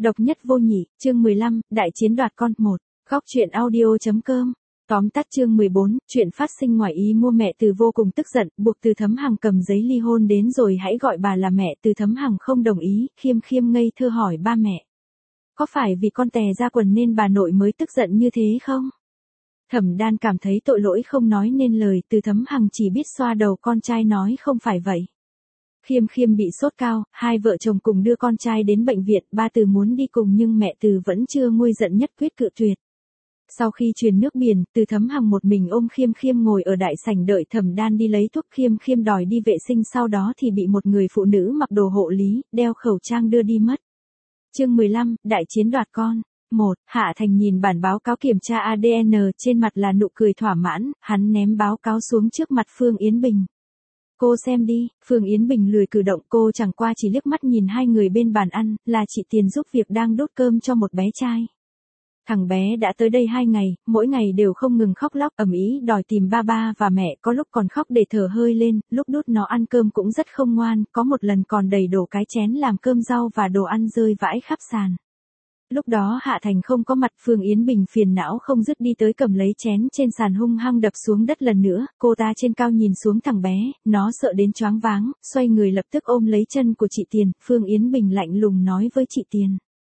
Độc nhất vô nhị, chương 15, đại chiến đoạt con 1, góc truyện audio.com. Tóm tắt chương 14, chuyện phát sinh ngoài ý mua. Mẹ Từ vô cùng tức giận, buộc Từ Thấm Hằng cầm giấy ly hôn đến rồi hãy gọi bà là mẹ. Từ Thấm Hằng không đồng ý, khiêm khiêm ngây thơ hỏi ba mẹ. Có phải vì con tè ra quần nên bà nội mới tức giận như thế không? Thẩm Đan cảm thấy tội lỗi không nói nên lời. Từ Thấm Hằng chỉ biết xoa đầu con trai nói không phải vậy. Khiêm khiêm bị sốt cao, hai vợ chồng cùng đưa con trai đến bệnh viện. Ba Từ muốn đi cùng nhưng mẹ Từ vẫn chưa nguôi giận nhất quyết cự tuyệt. Sau khi truyền nước biển, Từ Thấm Hằng một mình ôm khiêm khiêm ngồi ở đại sảnh đợi Thẩm Đan đi lấy thuốc. Khiêm khiêm đòi đi vệ sinh, sau đó thì bị một người phụ nữ mặc đồ hộ lý, đeo khẩu trang đưa đi mất. Chương 15, đại chiến đoạt con. 1. Hạ Thành nhìn bản báo cáo kiểm tra ADN, trên mặt là nụ cười thỏa mãn, hắn ném báo cáo xuống trước mặt Phương Yến Bình. Cô xem đi. Phương Yến Bình lười cử động, cô chẳng qua chỉ liếc mắt nhìn hai người bên bàn ăn, là chị Tiền giúp việc đang đốt cơm cho một bé trai. Thằng bé đã tới đây 2 ngày, mỗi ngày đều không ngừng khóc lóc ầm ĩ đòi tìm ba ba và mẹ, có lúc còn khóc để thở hơi lên, lúc đút nó ăn cơm cũng rất không ngoan, có một lần còn đầy đổ cái chén làm cơm rau và đồ ăn rơi vãi khắp sàn. Lúc đó Hạ Thành không có mặt, Phương Yến Bình phiền não không dứt đi tới cầm lấy chén trên sàn hung hăng đập xuống đất lần nữa. Cô ta trên cao nhìn xuống thằng bé, nó sợ đến choáng váng, xoay người lập tức ôm lấy chân của chị Tiền. Phương Yến Bình lạnh lùng nói với chị Tiền.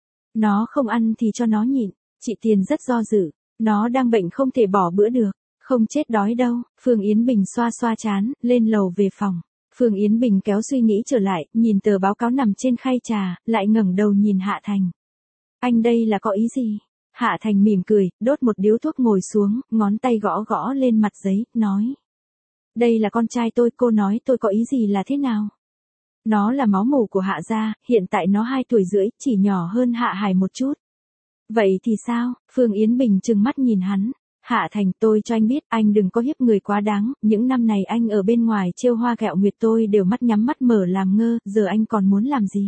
Nó không ăn thì cho nó nhịn. Chị Tiền rất do dự, nó đang bệnh không thể bỏ bữa được, không chết đói đâu. Phương Yến Bình xoa xoa trán, lên lầu về phòng. Phương Yến Bình kéo suy nghĩ trở lại, nhìn tờ báo cáo nằm trên khay trà, lại ngẩng đầu nhìn Hạ Thành. Anh đây là có ý gì? Hạ Thành mỉm cười, đốt một điếu thuốc ngồi xuống, ngón tay gõ gõ lên mặt giấy, nói. Đây là con trai tôi, cô nói tôi có ý gì là thế nào? Nó là máu mủ của Hạ gia, hiện tại nó 2 tuổi rưỡi, chỉ nhỏ hơn Hạ Hải một chút. Vậy thì sao? Phương Yến Bình trừng mắt nhìn hắn. Hạ Thành, tôi cho anh biết, anh đừng có hiếp người quá đáng, những năm này anh ở bên ngoài trêu hoa ghẹo nguyệt tôi đều mắt nhắm mắt mở làm ngơ, giờ anh còn muốn làm gì?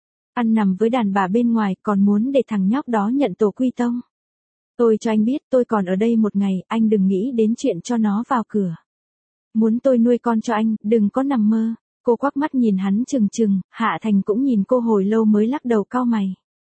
Ăn nằm với đàn bà bên ngoài, còn muốn để thằng nhóc đó nhận tổ quy tông. Tôi cho anh biết, tôi còn ở đây một ngày, anh đừng nghĩ đến chuyện cho nó vào cửa. Muốn tôi nuôi con cho anh, đừng có nằm mơ. Cô quắc mắt nhìn hắn trừng trừng, Hạ Thành cũng nhìn cô hồi lâu mới lắc đầu cau mày.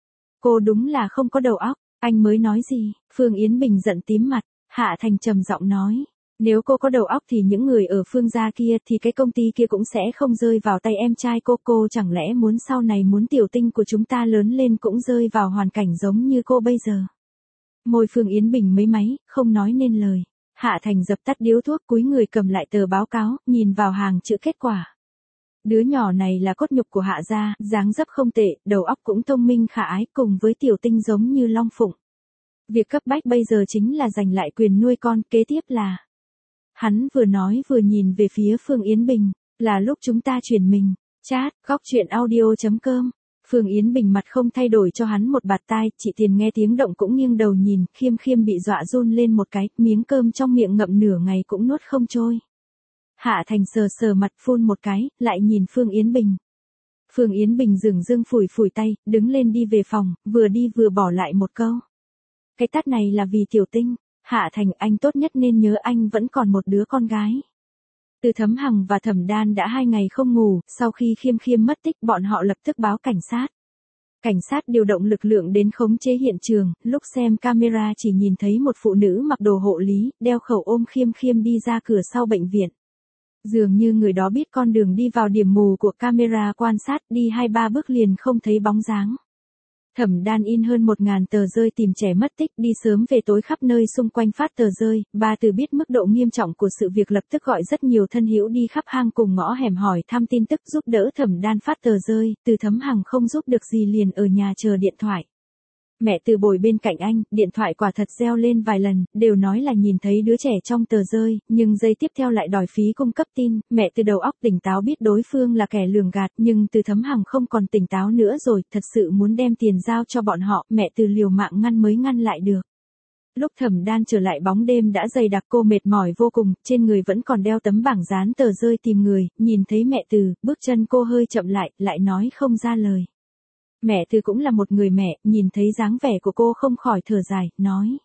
Cô đúng là không có đầu óc, anh mới nói gì? Phương Yến Bình giận tím mặt, Hạ Thành trầm giọng nói. Nếu cô có đầu óc thì những người ở Phương gia kia thì cái công ty kia cũng sẽ không rơi vào tay em trai cô chẳng lẽ muốn sau này muốn tiểu tinh của chúng ta lớn lên cũng rơi vào hoàn cảnh giống như cô bây giờ? Môi Phương Yến Bình mấy máy, không nói nên lời. Hạ Thành dập tắt điếu thuốc, cúi người cầm lại tờ báo cáo, nhìn vào hàng chữ kết quả. Đứa nhỏ này là cốt nhục của Hạ gia, dáng dấp không tệ, đầu óc cũng thông minh khả ái, cùng với tiểu tinh giống như Long Phụng. Việc cấp bách bây giờ chính là giành lại quyền nuôi con, kế tiếp là... Hắn vừa nói vừa nhìn về phía Phương Yến Bình, là lúc chúng ta chuyển mình. Chat, góc truyện audio.com. Phương Yến Bình mặt không thay đổi cho hắn một bạt tai, chị Tiền nghe tiếng động cũng nghiêng đầu nhìn, khiêm khiêm bị dọa run lên một cái, miếng cơm trong miệng ngậm nửa ngày cũng nuốt không trôi. Hạ Thành sờ sờ mặt phun một cái, lại nhìn Phương Yến Bình. Phương Yến Bình dửng dưng phủi phủi tay, đứng lên đi về phòng, vừa đi vừa bỏ lại một câu. Cái tát này là vì tiểu tinh. Hạ Thành, anh tốt nhất nên nhớ anh vẫn còn một đứa con gái. Từ Thấm Hằng và Thẩm Đan đã 2 ngày không ngủ, sau khi khiêm khiêm mất tích bọn họ lập tức báo cảnh sát. Cảnh sát điều động lực lượng đến khống chế hiện trường, lúc xem camera chỉ nhìn thấy một phụ nữ mặc đồ hộ lý, đeo khẩu ôm khiêm khiêm đi ra cửa sau bệnh viện. Dường như người đó biết con đường đi vào điểm mù của camera quan sát, đi 2-3 bước liền không thấy bóng dáng. Thẩm Đan in hơn 1000 tờ rơi tìm trẻ mất tích, đi sớm về tối khắp nơi xung quanh phát tờ rơi. Ba Từ biết mức độ nghiêm trọng của sự việc lập tức gọi rất nhiều thân hữu đi khắp hang cùng ngõ hẻm hỏi thăm tin tức giúp đỡ Thẩm Đan phát tờ rơi. Từ Thấm Hằng không giúp được gì liền ở nhà chờ điện thoại. Mẹ Từ bồi bên cạnh anh, điện thoại quả thật reo lên vài lần, đều nói là nhìn thấy đứa trẻ trong tờ rơi, nhưng giây tiếp theo lại đòi phí cung cấp tin. Mẹ Từ đầu óc tỉnh táo biết đối phương là kẻ lường gạt, nhưng Từ Thấm Hằng không còn tỉnh táo nữa rồi, thật sự muốn đem tiền giao cho bọn họ, mẹ Từ liều mạng ngăn mới ngăn lại được. Lúc Thẩm Đan trở lại bóng đêm đã dày đặc, cô mệt mỏi vô cùng, trên người vẫn còn đeo tấm bảng dán tờ rơi tìm người, nhìn thấy mẹ Từ, bước chân cô hơi chậm lại nói không ra lời. Mẹ Từ cũng là một người mẹ, nhìn thấy dáng vẻ của cô không khỏi thở dài, nói.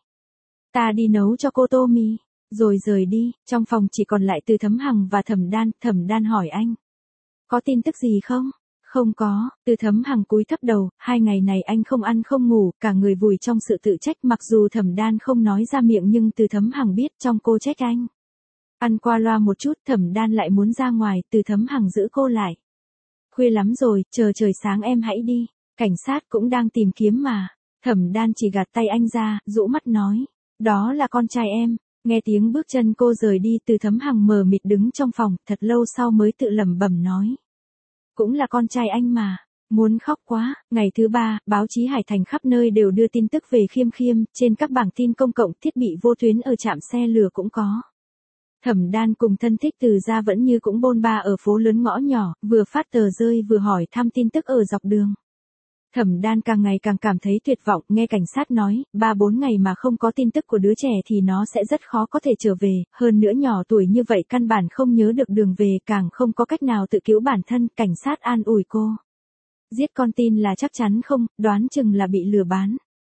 Ta đi nấu cho cô tô mì, rồi rời đi. Trong phòng chỉ còn lại Từ Thấm Hằng và Thẩm Đan hỏi anh. Có tin tức gì không? Không có, Từ Thấm Hằng cúi thấp đầu, 2 ngày này anh không ăn không ngủ, cả người vùi trong sự tự trách, mặc dù Thẩm Đan không nói ra miệng nhưng Từ Thấm Hằng biết trong cô trách anh. Ăn qua loa một chút, Thẩm Đan lại muốn ra ngoài, Từ Thấm Hằng giữ cô lại. Khuya lắm rồi, chờ trời sáng em hãy đi, cảnh sát cũng đang tìm kiếm mà. Thẩm Đan chỉ gạt tay anh ra, rũ mắt nói, đó là con trai em. Nghe tiếng bước chân cô rời đi, Từ Thấm Hằng mờ mịt đứng trong phòng, thật lâu sau mới tự lẩm bẩm nói. Cũng là con trai anh mà. Muốn khóc quá. Ngày thứ 3, báo chí Hải Thành khắp nơi đều đưa tin tức về Khiêm Khiêm, trên các bảng tin công cộng, thiết bị vô tuyến ở trạm xe lửa cũng có. Thẩm Đan cùng thân thích Từ gia vẫn như cũng bôn ba ở phố lớn ngõ nhỏ, vừa phát tờ rơi vừa hỏi thăm tin tức ở dọc đường. Thẩm Đan càng ngày càng cảm thấy tuyệt vọng, nghe cảnh sát nói, 3-4 ngày mà không có tin tức của đứa trẻ thì nó sẽ rất khó có thể trở về, hơn nữa nhỏ tuổi như vậy căn bản không nhớ được đường về, càng không có cách nào tự cứu bản thân, cảnh sát an ủi cô. Giết con tin là chắc chắn không, đoán chừng là bị lừa bán.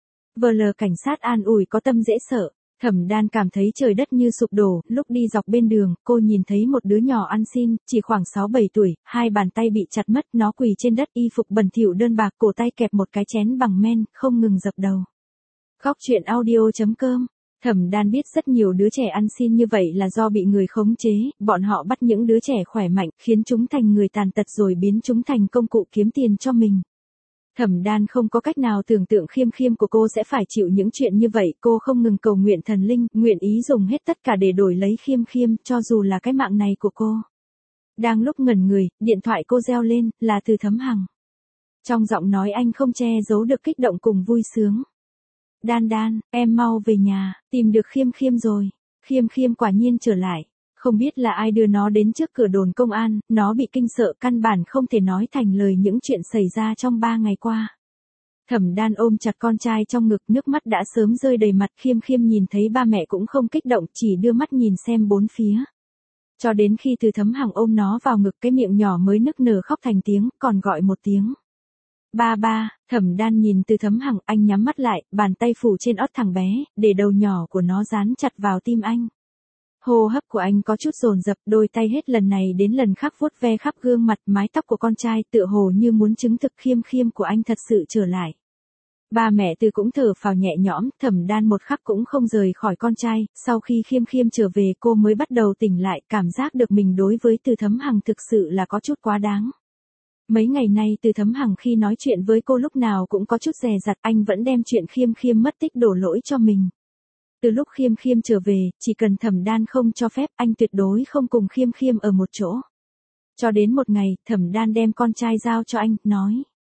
VL cảnh sát an ủi có tâm dễ sợ. Thẩm Đan cảm thấy trời đất như sụp đổ, lúc đi dọc bên đường, cô nhìn thấy một đứa nhỏ ăn xin, chỉ khoảng 6-7 tuổi, 2 bàn tay bị chặt mất, nó quỳ trên đất, y phục bẩn thỉu đơn bạc, cổ tay kẹp một cái chén bằng men, không ngừng dập đầu. Góc truyện audio.com. Thẩm Đan biết rất nhiều đứa trẻ ăn xin như vậy là do bị người khống chế, bọn họ bắt những đứa trẻ khỏe mạnh, khiến chúng thành người tàn tật rồi biến chúng thành công cụ kiếm tiền cho mình. Thẩm Đan không có cách nào tưởng tượng Khiêm Khiêm của cô sẽ phải chịu những chuyện như vậy, cô không ngừng cầu nguyện thần linh, nguyện ý dùng hết tất cả để đổi lấy Khiêm Khiêm, cho dù là cái mạng này của cô. Đang lúc ngẩn người, điện thoại cô reo lên, là Từ Thấm Hằng. Trong giọng nói anh không che giấu được kích động cùng vui sướng. Đan Đan, em mau về nhà, tìm được Khiêm Khiêm rồi. Khiêm Khiêm quả nhiên trở lại. Không biết là ai đưa nó đến trước cửa đồn công an, nó bị kinh sợ căn bản không thể nói thành lời những chuyện xảy ra trong 3 ngày qua. Thẩm Đan ôm chặt con trai trong ngực, nước mắt đã sớm rơi đầy mặt. Khiêm Khiêm nhìn thấy ba mẹ cũng không kích động, chỉ đưa mắt nhìn xem bốn phía. Cho đến khi Từ Thấm Hằng ôm nó vào ngực, cái miệng nhỏ mới nức nở khóc thành tiếng, còn gọi một tiếng. Ba ba. Thẩm Đan nhìn Từ Thấm Hằng, anh nhắm mắt lại, bàn tay phủ trên ót thằng bé, để đầu nhỏ của nó dán chặt vào tim anh. Hô hấp của anh có chút dồn dập, đôi tay hết lần này đến lần khác vuốt ve khắp gương mặt, mái tóc của con trai, tựa hồ như muốn chứng thực Khiêm Khiêm của anh thật sự trở lại. Ba mẹ Từ cũng thở phào nhẹ nhõm, Thẩm Đan một khắc cũng không rời khỏi con trai, sau khi Khiêm Khiêm trở về cô mới bắt đầu tỉnh lại, cảm giác được mình đối với Từ Thấm Hằng thực sự là có chút quá đáng. Mấy ngày nay Từ Thấm Hằng khi nói chuyện với cô lúc nào cũng có chút dè dặt, anh vẫn đem chuyện Khiêm Khiêm mất tích đổ lỗi cho mình. Từ lúc Khiêm Khiêm trở về, chỉ cần Thẩm Đan không cho phép, anh tuyệt đối không cùng Khiêm Khiêm ở một chỗ. Cho đến một ngày, Thẩm Đan đem con trai giao cho anh, nói.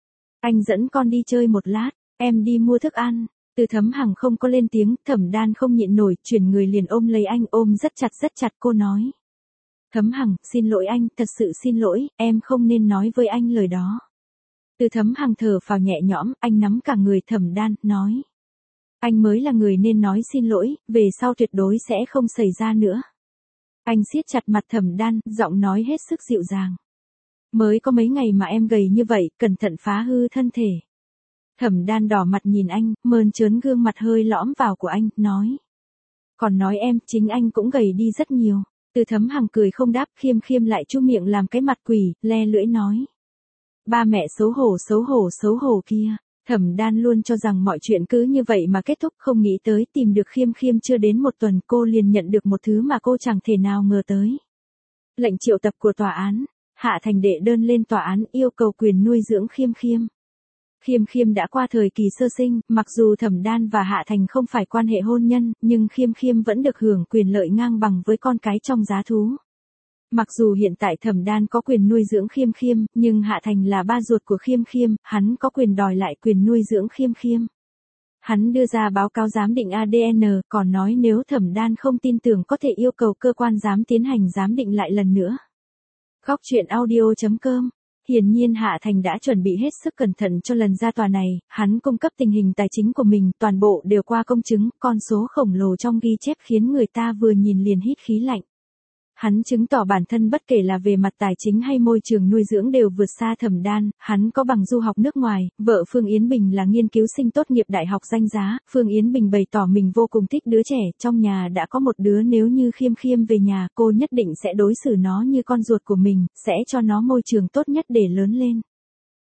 Anh dẫn con đi chơi một lát, em đi mua thức ăn. Từ Thấm Hằng không có lên tiếng, Thẩm Đan không nhịn nổi, chuyển người liền ôm lấy anh, ôm rất chặt cô nói. Thấm Hằng, xin lỗi anh, thật sự xin lỗi, em không nên nói với anh lời đó. Từ Thấm Hằng thở phào nhẹ nhõm, anh nắm cả người Thẩm Đan, nói. Anh mới là người nên nói xin lỗi, về sau tuyệt đối sẽ không xảy ra nữa. Anh siết chặt mặt Thẩm Đan, giọng nói hết sức dịu dàng. Mới có mấy ngày mà em gầy như vậy, cẩn thận phá hư thân thể. Thẩm Đan đỏ mặt nhìn anh, mơn trớn gương mặt hơi lõm vào của anh, nói. Còn nói em, chính anh cũng gầy đi rất nhiều. Từ Thấm Hằng cười không đáp, Khiêm Khiêm lại chu miệng làm cái mặt quỷ, le lưỡi nói. Ba mẹ xấu hổ kia. Thẩm Đan luôn cho rằng mọi chuyện cứ như vậy mà kết thúc, không nghĩ tới tìm được Khiêm Khiêm chưa đến một tuần cô liền nhận được một thứ mà cô chẳng thể nào ngờ tới. Lệnh triệu tập của tòa án, Hạ Thành đệ đơn lên tòa án yêu cầu quyền nuôi dưỡng Khiêm Khiêm. Khiêm Khiêm đã qua thời kỳ sơ sinh, mặc dù Thẩm Đan và Hạ Thành không phải quan hệ hôn nhân, nhưng Khiêm Khiêm vẫn được hưởng quyền lợi ngang bằng với con cái trong giá thú. Mặc dù hiện tại Thẩm Đan có quyền nuôi dưỡng Khiêm Khiêm, nhưng Hạ Thành là ba ruột của Khiêm Khiêm, hắn có quyền đòi lại quyền nuôi dưỡng Khiêm Khiêm. Hắn đưa ra báo cáo giám định ADN, còn nói nếu Thẩm Đan không tin tưởng có thể yêu cầu cơ quan giám tiến hành giám định lại lần nữa. Góc truyện audio.com. Hiển nhiên Hạ Thành đã chuẩn bị hết sức cẩn thận cho lần ra tòa này, hắn cung cấp tình hình tài chính của mình, toàn bộ đều qua công chứng, con số khổng lồ trong ghi chép khiến người ta vừa nhìn liền hít khí lạnh. Hắn chứng tỏ bản thân bất kể là về mặt tài chính hay môi trường nuôi dưỡng đều vượt xa Thẩm Đan, hắn có bằng du học nước ngoài, vợ Phương Yến Bình là nghiên cứu sinh tốt nghiệp đại học danh giá, Phương Yến Bình bày tỏ mình vô cùng thích đứa trẻ, trong nhà đã có một đứa, nếu như Khiêm Khiêm về nhà, cô nhất định sẽ đối xử nó như con ruột của mình, sẽ cho nó môi trường tốt nhất để lớn lên.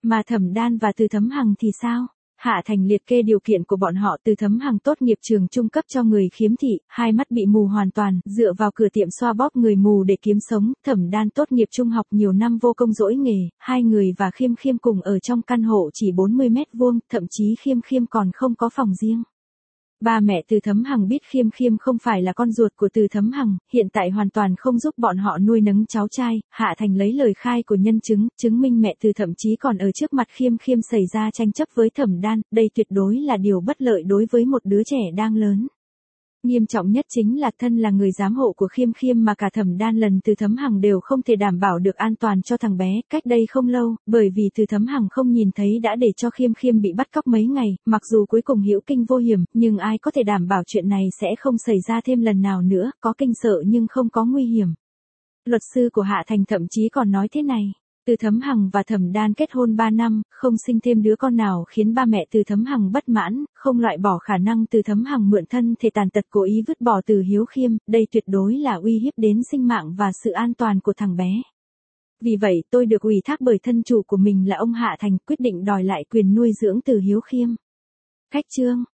Mà Thẩm Đan và Từ Thấm Hằng thì sao? Hạ Thành liệt kê điều kiện của bọn họ. Từ Thấm Hằng tốt nghiệp trường trung cấp cho người khiếm thị, hai mắt bị mù hoàn toàn, dựa vào cửa tiệm xoa bóp người mù để kiếm sống. Thẩm Đan tốt nghiệp trung học nhiều năm vô công dỗi nghề, hai người và Khiêm Khiêm cùng ở trong căn hộ chỉ 40 mét vuông, thậm chí Khiêm Khiêm còn không có phòng riêng. Ba mẹ Từ Thấm Hằng biết Khiêm Khiêm không phải là con ruột của Từ Thấm Hằng, hiện tại hoàn toàn không giúp bọn họ nuôi nấng cháu trai. Hạ Thành lấy lời khai của nhân chứng, chứng minh mẹ Từ thậm chí còn ở trước mặt Khiêm Khiêm xảy ra tranh chấp với Thẩm Đan, đây tuyệt đối là điều bất lợi đối với một đứa trẻ đang lớn. Nghiêm trọng nhất chính là thân là người giám hộ của Khiêm Khiêm mà cả Thẩm Đan lần Từ Thấm Hằng đều không thể đảm bảo được an toàn cho thằng bé. Cách đây không lâu, bởi vì Từ Thấm Hằng không nhìn thấy đã để cho Khiêm Khiêm bị bắt cóc mấy ngày, mặc dù cuối cùng hữu kinh vô hiểm, nhưng ai có thể đảm bảo chuyện này sẽ không xảy ra thêm lần nào nữa, có kinh sợ nhưng không có nguy hiểm. Luật sư của Hạ Thành thậm chí còn nói thế này. Từ Thấm Hằng và Thẩm Đan kết hôn 3 năm, không sinh thêm đứa con nào khiến ba mẹ Từ Thấm Hằng bất mãn, không loại bỏ khả năng Từ Thấm Hằng mượn thân thể tàn tật cố ý vứt bỏ Từ Hiếu Khiêm, đây tuyệt đối là uy hiếp đến sinh mạng và sự an toàn của thằng bé. Vì vậy tôi được ủy thác bởi thân chủ của mình là ông Hạ Thành quyết định đòi lại quyền nuôi dưỡng Từ Hiếu Khiêm. Khách chương